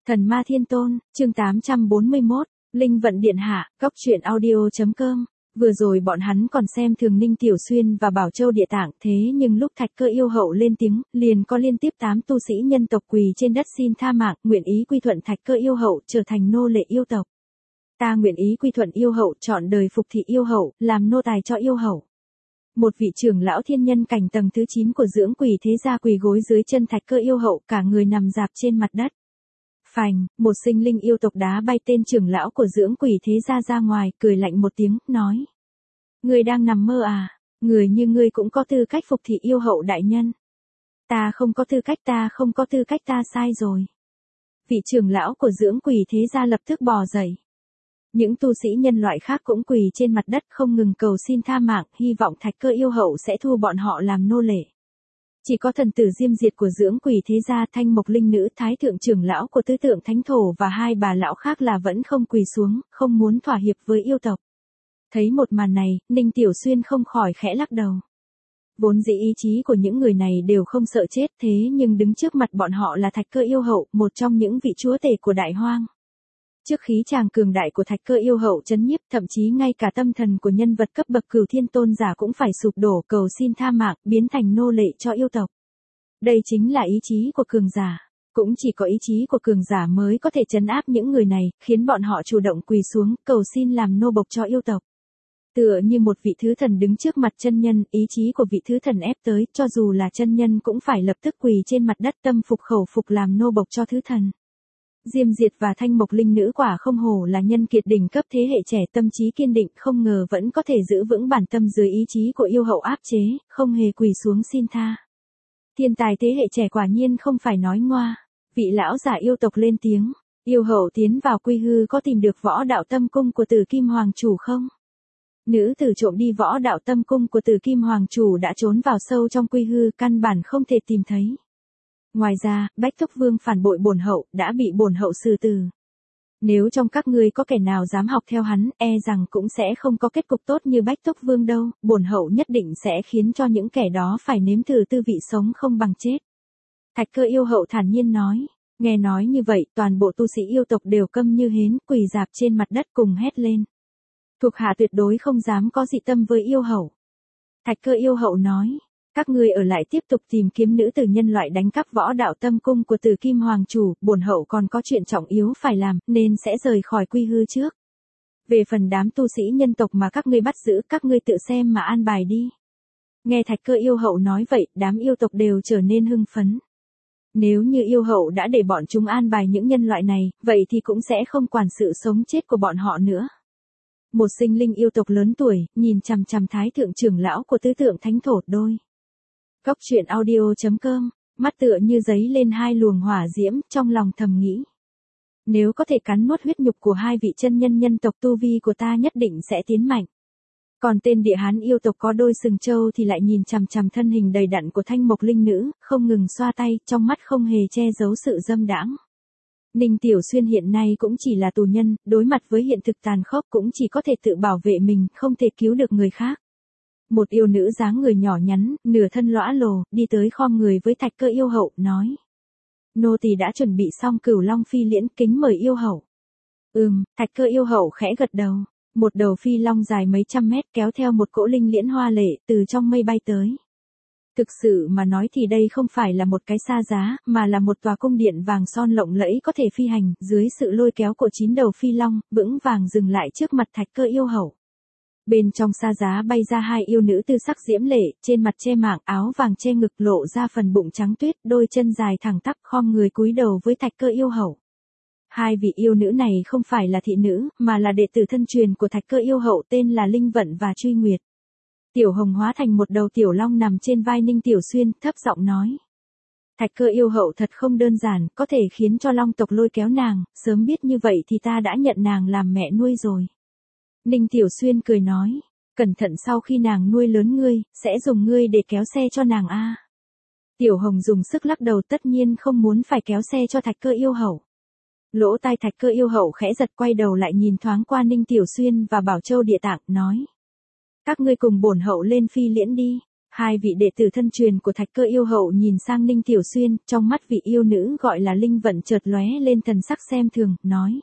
Thần Ma Thiên Tôn, chương 841, Linh Vận Điện Hạ, Góc Truyện Audio.com. Vừa rồi bọn hắn còn xem thường Ninh Tiểu Xuyên và Bảo Châu Địa Tạng, thế nhưng lúc Thạch Cơ yêu hậu lên tiếng, liền có liên tiếp 8 tu sĩ nhân tộc quỳ trên đất xin tha mạng, nguyện ý quy thuận Thạch Cơ yêu hậu trở thành nô lệ yêu tộc. Ta nguyện ý quy thuận yêu hậu, chọn đời phục thị yêu hậu, làm nô tài cho yêu hậu. Một vị trưởng lão thiên nhân cảnh tầng thứ 9 của dưỡng quỷ thế gia quỳ gối dưới chân Thạch Cơ yêu hậu, cả người nằm rạp trên mặt đất. Phành, một sinh linh yêu tộc đá bay tên trưởng lão của dưỡng quỷ thế gia ra ngoài, cười lạnh một tiếng, nói. Ngươi đang nằm mơ à, người như ngươi cũng có tư cách phục thị yêu hậu đại nhân. Ta không có tư cách, ta sai rồi. Vị trưởng lão của dưỡng quỷ thế gia lập tức bò dậy. Những tu sĩ nhân loại khác cũng quỳ trên mặt đất không ngừng cầu xin tha mạng, hy vọng Thạch Cơ yêu hậu sẽ thu bọn họ làm nô lệ. Chỉ có thần tử Diêm Diệt của dưỡng quỷ thế gia, Thanh Mộc Linh Nữ, Thái thượng trưởng lão của tứ tượng thánh thổ và hai bà lão khác là vẫn không quỳ xuống, không muốn thỏa hiệp với yêu tộc. Thấy một màn này, Ninh Tiểu Xuyên không khỏi khẽ lắc đầu. Vốn dĩ ý chí của những người này đều không sợ chết, thế nhưng đứng trước mặt bọn họ là Thạch Cơ yêu hậu, một trong những vị chúa tể của đại hoang. Trước khí tràng cường đại của Thạch Cơ yêu hậu chấn nhiếp, thậm chí ngay cả tâm thần của nhân vật cấp bậc Cửu Thiên Tôn giả cũng phải sụp đổ, cầu xin tha mạng, biến thành nô lệ cho yêu tộc. Đây chính là ý chí của cường giả. Cũng chỉ có ý chí của cường giả mới có thể trấn áp những người này, khiến bọn họ chủ động quỳ xuống, cầu xin làm nô bộc cho yêu tộc. Tựa như một vị thứ thần đứng trước mặt chân nhân, ý chí của vị thứ thần ép tới, cho dù là chân nhân cũng phải lập tức quỳ trên mặt đất tâm phục khẩu phục làm nô bộc cho thứ thần. Diêm Diệt và Thanh Mộc Linh Nữ quả không hổ là nhân kiệt đỉnh cấp thế hệ trẻ, tâm trí kiên định, không ngờ vẫn có thể giữ vững bản tâm dưới ý chí của yêu hậu áp chế, không hề quỳ xuống xin tha. Thiên tài thế hệ trẻ quả nhiên không phải nói ngoa. Vị lão giả yêu tộc lên tiếng, yêu hậu tiến vào quy hư có tìm được võ đạo tâm cung của Tử Kim Hoàng chủ không? Nữ tử trộm đi võ đạo tâm cung của Tử Kim Hoàng chủ đã trốn vào sâu trong quy hư, căn bản không thể tìm thấy. Ngoài ra, Bách Thúc Vương phản bội bổn hậu, đã bị bổn hậu xử tử. Nếu trong các ngươi có kẻ nào dám học theo hắn, e rằng cũng sẽ không có kết cục tốt như Bách Thúc Vương đâu, bổn hậu nhất định sẽ khiến cho những kẻ đó phải nếm thử tư vị sống không bằng chết. Thạch Cơ yêu hậu thản nhiên nói. Nghe nói như vậy, toàn bộ tu sĩ yêu tộc đều câm như hến, quỳ rạp trên mặt đất cùng hét lên. Thuộc hạ tuyệt đối không dám có dị tâm với yêu hậu. Thạch Cơ yêu hậu nói. Các ngươi ở lại tiếp tục tìm kiếm nữ tử nhân loại đánh cắp võ đạo tâm cung của Tử Kim Hoàng chủ, bổn hậu còn có chuyện trọng yếu phải làm, nên sẽ rời khỏi quy hư trước. Về phần đám tu sĩ nhân tộc mà các ngươi bắt giữ, các ngươi tự xem mà an bài đi. Nghe Thạch Cơ yêu hậu nói vậy, đám yêu tộc đều trở nên hưng phấn. Nếu như yêu hậu đã để bọn chúng an bài những nhân loại này, vậy thì cũng sẽ không quản sự sống chết của bọn họ nữa. Một sinh linh yêu tộc lớn tuổi, nhìn chằm chằm Thái thượng trưởng lão của tứ tượng thánh thổ đôi. Góc Truyện Audio.com, mắt tựa như giấy lên hai luồng hỏa diễm, trong lòng thầm nghĩ. Nếu có thể cắn nuốt huyết nhục của hai vị chân nhân nhân tộc, tu vi của ta nhất định sẽ tiến mạnh. Còn tên địa hán yêu tộc có đôi sừng trâu thì lại nhìn chằm chằm thân hình đầy đặn của Thanh Mộc Linh Nữ, không ngừng xoa tay, trong mắt không hề che giấu sự dâm đãng. Ninh Tiểu Xuyên hiện nay cũng chỉ là tù nhân, đối mặt với hiện thực tàn khốc cũng chỉ có thể tự bảo vệ mình, không thể cứu được người khác. Một yêu nữ dáng người nhỏ nhắn, nửa thân lõa lồ, đi tới khom người với Thạch Cơ yêu hậu, nói. Nô tỳ đã chuẩn bị xong Cửu Long phi liễn, kính mời yêu hậu. Thạch Cơ yêu hậu khẽ gật đầu. Một đầu phi long dài mấy trăm mét kéo theo một cỗ linh liễn hoa lệ, từ trong mây bay tới. Thực sự mà nói thì đây không phải là một cái sa giá, mà là một tòa cung điện vàng son lộng lẫy có thể phi hành, dưới sự lôi kéo của 9 đầu phi long, vững vàng dừng lại trước mặt Thạch Cơ yêu hậu. Bên trong sa giá bay ra hai yêu nữ tư sắc diễm lệ, trên mặt che mảng, áo vàng che ngực, lộ ra phần bụng trắng tuyết, đôi chân dài thẳng tắp, khom người cúi đầu với Thạch Cơ yêu hậu. Hai vị yêu nữ này không phải là thị nữ, mà là đệ tử thân truyền của Thạch Cơ yêu hậu, tên là Linh Vận và Truy Nguyệt. Tiểu Hồng hóa thành một đầu tiểu long nằm trên vai Ninh Tiểu Xuyên, thấp giọng nói. Thạch Cơ yêu hậu thật không đơn giản, có thể khiến cho long tộc lôi kéo nàng, sớm biết như vậy thì ta đã nhận nàng làm mẹ nuôi rồi. Ninh Tiểu Xuyên cười nói, cẩn thận sau khi nàng nuôi lớn ngươi, sẽ dùng ngươi để kéo xe cho nàng a. Tiểu Hồng dùng sức lắc đầu, tất nhiên không muốn phải kéo xe cho Thạch Cơ yêu hậu. Lỗ tai Thạch Cơ yêu hậu khẽ giật, quay đầu lại nhìn thoáng qua Ninh Tiểu Xuyên và Bảo Châu Địa Tạng, nói. Các ngươi cùng bổn hậu lên phi liễn đi. Hai vị đệ tử thân truyền của Thạch Cơ yêu hậu nhìn sang Ninh Tiểu Xuyên, trong mắt vị yêu nữ gọi là Linh Vận chợt lóe lên thần sắc xem thường, nói.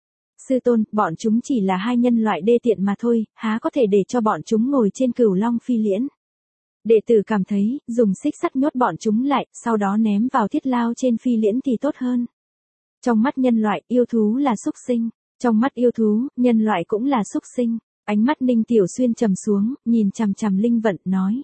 Sư tôn, bọn chúng chỉ là hai nhân loại đê tiện mà thôi, há có thể để cho bọn chúng ngồi trên Cửu Long Phi Liễn. Đệ tử cảm thấy, dùng xích sắt nhốt bọn chúng lại, sau đó ném vào thiết lao trên phi liễn thì tốt hơn. Trong mắt nhân loại, yêu thú là súc sinh. Trong mắt yêu thú, nhân loại cũng là súc sinh. Ánh mắt Ninh Tiểu Xuyên trầm xuống, nhìn chằm chằm Linh Vận, nói.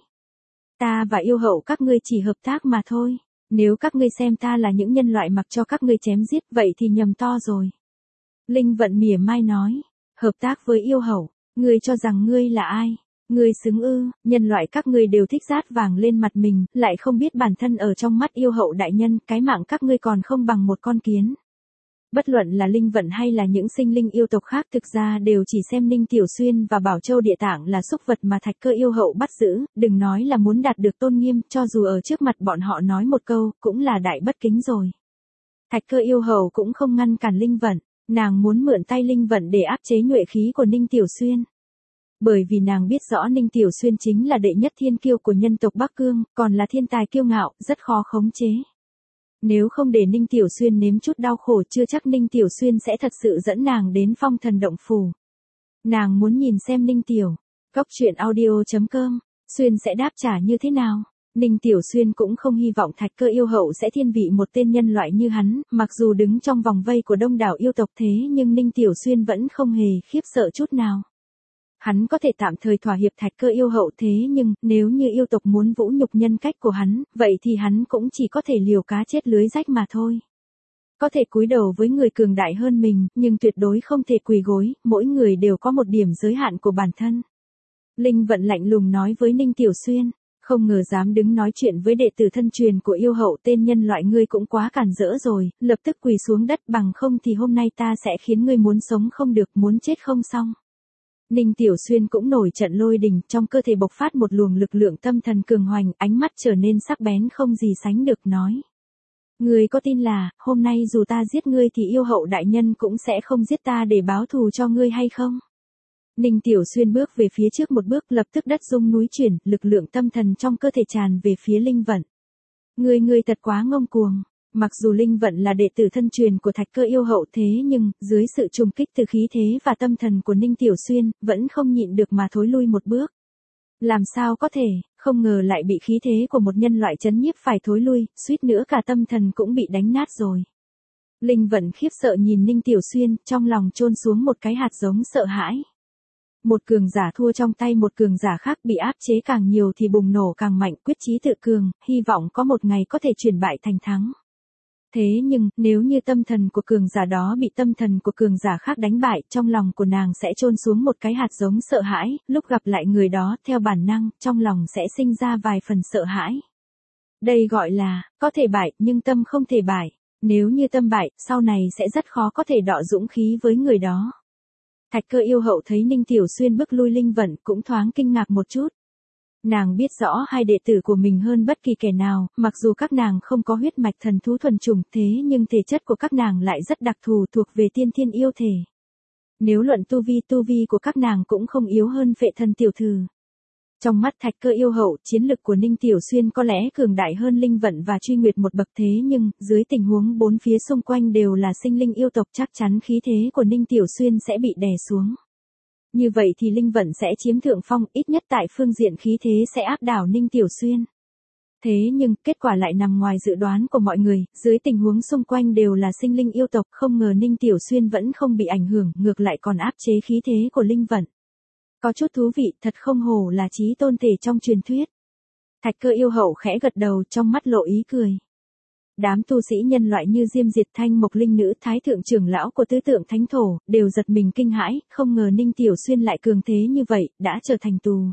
Ta và yêu hậu các ngươi chỉ hợp tác mà thôi. Nếu các ngươi xem ta là những nhân loại mặc cho các ngươi chém giết, vậy thì nhầm to rồi. Linh Vận mỉa mai nói. Hợp tác với yêu hậu, ngươi cho rằng ngươi là ai? Ngươi xứng ư? Nhân loại các ngươi đều thích rát vàng lên mặt mình, lại không biết bản thân ở trong mắt yêu hậu đại nhân, cái mạng các ngươi còn không bằng một con kiến. Bất luận là Linh Vận hay là những sinh linh yêu tộc khác thực ra đều chỉ xem Ninh Tiểu Xuyên và Bảo Châu Địa Tạng là súc vật mà Thạch Cơ yêu hậu bắt giữ, đừng nói là muốn đạt được tôn nghiêm, cho dù ở trước mặt bọn họ nói một câu, cũng là đại bất kính rồi. Thạch Cơ yêu hậu cũng không ngăn cản Linh Vận, nàng muốn mượn tay Linh Vận để áp chế nhuệ khí của Ninh Tiểu Xuyên. Bởi vì nàng biết rõ Ninh Tiểu Xuyên chính là đệ nhất thiên kiêu của nhân tộc Bắc Cương, còn là thiên tài kiêu ngạo, rất khó khống chế. Nếu không để Ninh Tiểu Xuyên nếm chút đau khổ chưa chắc Ninh Tiểu Xuyên sẽ thật sự dẫn nàng đến Phong Thần Động Phủ. Nàng muốn nhìn xem Ninh Tiểu, Goctruyện.audio.com, Xuyên sẽ đáp trả như thế nào. Ninh Tiểu Xuyên cũng không hy vọng Thạch Cơ yêu hậu sẽ thiên vị một tên nhân loại như hắn, mặc dù đứng trong vòng vây của đông đảo yêu tộc thế nhưng Ninh Tiểu Xuyên vẫn không hề khiếp sợ chút nào. Hắn có thể tạm thời thỏa hiệp Thạch Cơ yêu hậu thế nhưng, nếu như yêu tộc muốn vũ nhục nhân cách của hắn, vậy thì hắn cũng chỉ có thể liều cá chết lưới rách mà thôi. Có thể cúi đầu với người cường đại hơn mình, nhưng tuyệt đối không thể quỳ gối, mỗi người đều có một điểm giới hạn của bản thân. Linh Vận lạnh lùng nói với Ninh Tiểu Xuyên, không ngờ dám đứng nói chuyện với đệ tử thân truyền của yêu hậu, tên nhân loại ngươi cũng quá cản rỡ rồi, lập tức quỳ xuống đất, bằng không thì hôm nay ta sẽ khiến ngươi muốn sống không được, muốn chết không xong. Ninh Tiểu Xuyên cũng nổi trận lôi đình, trong cơ thể bộc phát một luồng lực lượng tâm thần cường hoành, ánh mắt trở nên sắc bén không gì sánh được, nói. Ngươi có tin là, hôm nay dù ta giết ngươi thì yêu hậu đại nhân cũng sẽ không giết ta để báo thù cho ngươi hay không? Ninh Tiểu Xuyên bước về phía trước một bước, lập tức đất rung núi chuyển, lực lượng tâm thần trong cơ thể tràn về phía Linh Vận. Ngươi thật quá ngông cuồng. Mặc dù Linh Vận là đệ tử thân truyền của Thạch Cơ yêu hậu thế nhưng, dưới sự trùng kích từ khí thế và tâm thần của Ninh Tiểu Xuyên, vẫn không nhịn được mà thối lui một bước. Làm sao có thể, không ngờ lại bị khí thế của một nhân loại chấn nhiếp phải thối lui, suýt nữa cả tâm thần cũng bị đánh nát rồi. Linh Vận khiếp sợ nhìn Ninh Tiểu Xuyên, trong lòng chôn xuống một cái hạt giống sợ hãi. Một cường giả thua trong tay một cường giả khác, bị áp chế càng nhiều thì bùng nổ càng mạnh, quyết chí tự cường, hy vọng có một ngày có thể chuyển bại thành thắng. Thế nhưng, nếu như tâm thần của cường giả đó bị tâm thần của cường giả khác đánh bại, trong lòng của nàng sẽ chôn xuống một cái hạt giống sợ hãi, lúc gặp lại người đó, theo bản năng, trong lòng sẽ sinh ra vài phần sợ hãi. Đây gọi là, có thể bại, nhưng tâm không thể bại. Nếu như tâm bại, sau này sẽ rất khó có thể đọ dũng khí với người đó. Thạch Cơ yêu hậu thấy Ninh Tiểu Xuyên bước lui Linh Vận, cũng thoáng kinh ngạc một chút. Nàng biết rõ hai đệ tử của mình hơn bất kỳ kẻ nào, mặc dù các nàng không có huyết mạch thần thú thuần chủng, thế nhưng thể chất của các nàng lại rất đặc thù, thuộc về tiên thiên yêu thể. Nếu luận tu vi của các nàng cũng không yếu hơn Phệ Thần tiểu thư. Trong mắt Thạch Cơ yêu hậu, chiến lực của Ninh Tiểu Xuyên có lẽ cường đại hơn Linh Vận và Truy Nguyệt một bậc, thế nhưng, dưới tình huống bốn phía xung quanh đều là sinh linh yêu tộc, chắc chắn khí thế của Ninh Tiểu Xuyên sẽ bị đè xuống. Như vậy thì Linh Vận sẽ chiếm thượng phong, ít nhất tại phương diện khí thế sẽ áp đảo Ninh Tiểu Xuyên. Thế nhưng, kết quả lại nằm ngoài dự đoán của mọi người, dưới tình huống xung quanh đều là sinh linh yêu tộc, không ngờ Ninh Tiểu Xuyên vẫn không bị ảnh hưởng, ngược lại còn áp chế khí thế của Linh Vận. Có chút thú vị, thật không hổ là chí tôn thể trong truyền thuyết. Thạch Cơ yêu hậu khẽ gật đầu, trong mắt lộ ý cười. Đám tu sĩ nhân loại như Diêm Diệt Thanh, Mộc Linh Nữ, Thái thượng trưởng lão của Tứ Tượng Thánh Thổ, đều giật mình kinh hãi, không ngờ Ninh Tiểu Xuyên lại cường thế như vậy, đã trở thành tù.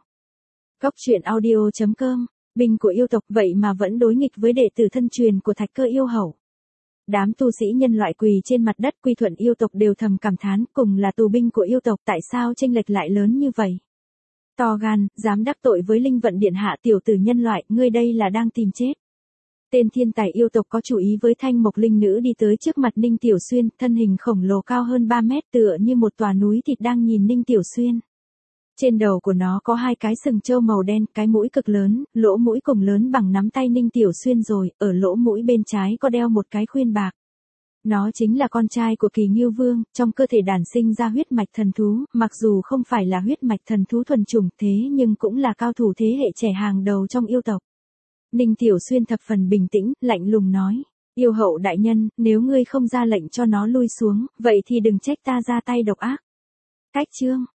Goctruyện.audio.com, binh của yêu tộc vậy mà vẫn đối nghịch với đệ tử thân truyền của Thạch Cơ yêu hậu. Đám tu sĩ nhân loại quỳ trên mặt đất quy thuận yêu tộc đều thầm cảm thán, cùng là tù binh của yêu tộc tại sao chênh lệch lại lớn như vậy. To gan, dám đắc tội với Linh Vận điện hạ, tiểu tử nhân loại, ngươi đây là đang tìm chết. Tên thiên tài yêu tộc có chủ ý với Thanh Mộc Linh Nữ đi tới trước mặt Ninh Tiểu Xuyên, thân hình khổng lồ cao hơn 3 mét, tựa như một tòa núi thịt đang nhìn Ninh Tiểu Xuyên. Trên đầu của nó có 2 cái sừng trâu màu đen, cái mũi cực lớn, lỗ mũi cùng lớn bằng nắm tay Ninh Tiểu Xuyên rồi, ở lỗ mũi bên trái có đeo một cái khuyên bạc. Nó chính là con trai của Kỳ Ngưu Vương, trong cơ thể đản sinh ra huyết mạch thần thú, mặc dù không phải là huyết mạch thần thú thuần chủng thế nhưng cũng là cao thủ thế hệ trẻ hàng đầu trong yêu tộc. Ninh Tiểu Xuyên thập phần bình tĩnh, lạnh lùng nói. Yêu hậu đại nhân, nếu ngươi không ra lệnh cho nó lui xuống, vậy thì đừng trách ta ra tay độc ác. Cách chương